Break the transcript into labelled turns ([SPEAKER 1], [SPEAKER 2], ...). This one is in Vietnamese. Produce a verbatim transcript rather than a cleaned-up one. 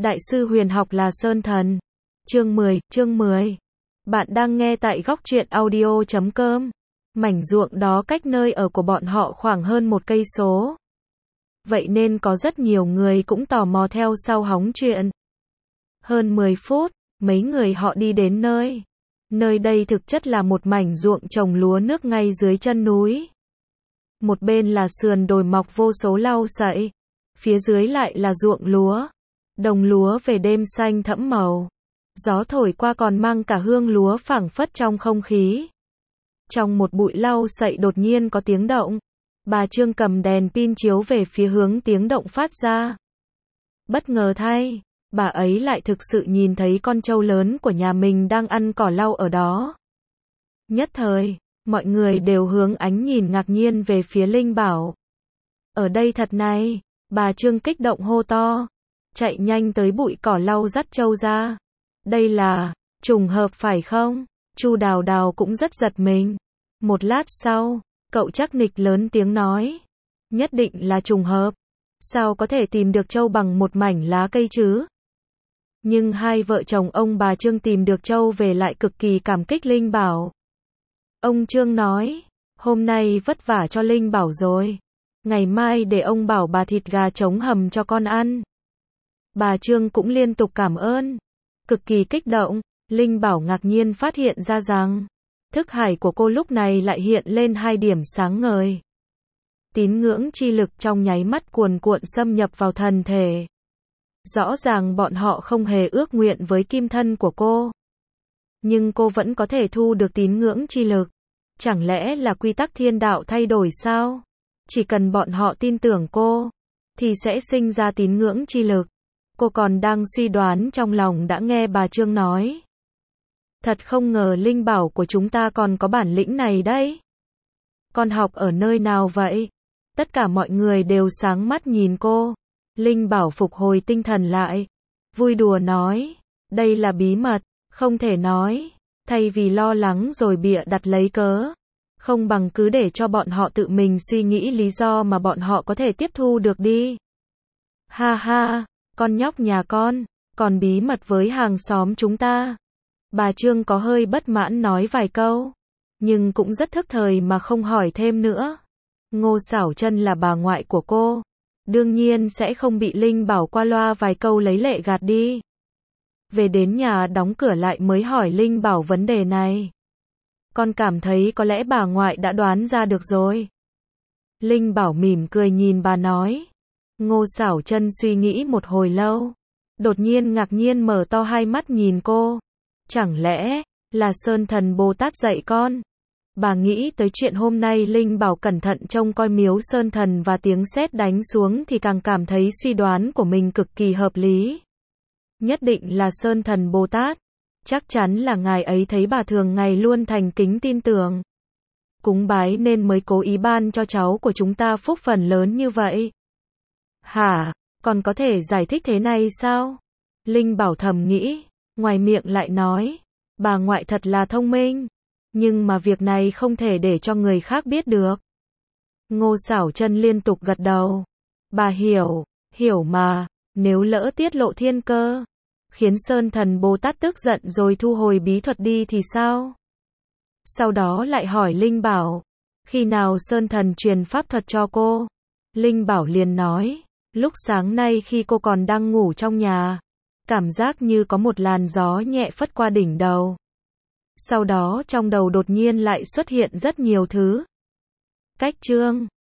[SPEAKER 1] Đại sư huyền học là Sơn Thần. Chương mười, chương mười. Bạn đang nghe tại góc truyện audio chấm com. Mảnh ruộng đó cách nơi ở của bọn họ khoảng hơn một cây số. Vậy nên có rất nhiều người cũng tò mò theo sau hóng chuyện. Hơn mười phút, mấy người họ đi đến nơi. Nơi đây thực chất là một mảnh ruộng trồng lúa nước ngay dưới chân núi. Một bên là sườn đồi mọc vô số lau sậy, phía dưới lại là ruộng lúa. Đồng lúa về đêm xanh thẫm màu. Gió thổi qua còn mang cả hương lúa phảng phất trong không khí. Trong một bụi lau sậy đột nhiên có tiếng động. Bà Trương cầm đèn pin chiếu về phía hướng tiếng động phát ra. Bất ngờ thay, bà ấy lại thực sự nhìn thấy con trâu lớn của nhà mình đang ăn cỏ lau ở đó. Nhất thời, mọi người đều hướng ánh nhìn ngạc nhiên về phía Linh Bảo. Ở đây thật này, bà Trương kích động hô to, chạy nhanh tới bụi cỏ lau dắt trâu ra. Đây là trùng hợp phải không? Chu Đào Đào cũng rất giật mình. Một lát sau, cậu Trác Nịch lớn tiếng nói, nhất định là trùng hợp. Sao có thể tìm được trâu bằng một mảnh lá cây chứ? Nhưng hai vợ chồng ông bà Trương tìm được trâu về lại cực kỳ cảm kích Linh Bảo. Ông Trương nói, hôm nay vất vả cho Linh Bảo rồi. Ngày mai để ông bảo bà thịt gà trống hầm cho con ăn. Bà Trương cũng liên tục cảm ơn. Cực kỳ kích động, Linh Bảo ngạc nhiên phát hiện ra rằng, thức hải của cô lúc này lại hiện lên hai điểm sáng ngời. Tín ngưỡng chi lực trong nháy mắt cuồn cuộn xâm nhập vào thần thể. Rõ ràng bọn họ không hề ước nguyện với kim thân của cô. Nhưng cô vẫn có thể thu được tín ngưỡng chi lực. Chẳng lẽ là quy tắc thiên đạo thay đổi sao? Chỉ cần bọn họ tin tưởng cô, thì sẽ sinh ra tín ngưỡng chi lực. Cô còn đang suy đoán trong lòng đã nghe bà Trương nói. Thật không ngờ Linh Bảo của chúng ta còn có bản lĩnh này đấy. Con học ở nơi nào vậy? Tất cả mọi người đều sáng mắt nhìn cô. Linh Bảo phục hồi tinh thần lại. Vui đùa nói, đây là bí mật, không thể nói. Thay vì lo lắng rồi bịa đặt lấy cớ, không bằng cứ để cho bọn họ tự mình suy nghĩ lý do mà bọn họ có thể tiếp thu được đi. Ha ha, con nhóc nhà con, còn bí mật với hàng xóm chúng ta. Bà Trương có hơi bất mãn nói vài câu, nhưng cũng rất thức thời mà không hỏi thêm nữa. Ngô Xảo Chân là bà ngoại của cô, đương nhiên sẽ không bị Linh Bảo qua loa vài câu lấy lệ gạt đi. Về đến nhà đóng cửa lại mới hỏi Linh Bảo vấn đề này. Con cảm thấy có lẽ bà ngoại đã đoán ra được rồi. Linh Bảo mỉm cười nhìn bà nói. Ngô Xảo Chân suy nghĩ một hồi lâu, đột nhiên ngạc nhiên mở to hai mắt nhìn cô. Chẳng lẽ là Sơn Thần Bồ Tát dạy con? Bà nghĩ tới chuyện hôm nay Linh Bảo cẩn thận trông coi miếu Sơn Thần và tiếng sét đánh xuống thì càng cảm thấy suy đoán của mình cực kỳ hợp lý. Nhất định là Sơn Thần Bồ Tát. Chắc chắn là ngài ấy thấy bà thường ngày luôn thành kính tin tưởng, cúng bái nên mới cố ý ban cho cháu của chúng ta phúc phần lớn như vậy. Hả? Còn có thể giải thích thế này sao? Linh Bảo thầm nghĩ, ngoài miệng lại nói, bà ngoại thật là thông minh, nhưng mà việc này không thể để cho người khác biết được. Ngô Xảo Chân liên tục gật đầu. Bà hiểu, hiểu mà, nếu lỡ tiết lộ thiên cơ, khiến Sơn Thần Bồ Tát tức giận rồi thu hồi bí thuật đi thì sao? Sau đó lại hỏi Linh Bảo, khi nào Sơn Thần truyền pháp thuật cho cô? Linh Bảo liền nói, lúc sáng nay khi cô còn đang ngủ trong nhà, cảm giác như có một làn gió nhẹ phất qua đỉnh đầu. Sau đó trong đầu đột nhiên lại xuất hiện rất nhiều thứ. Cách chương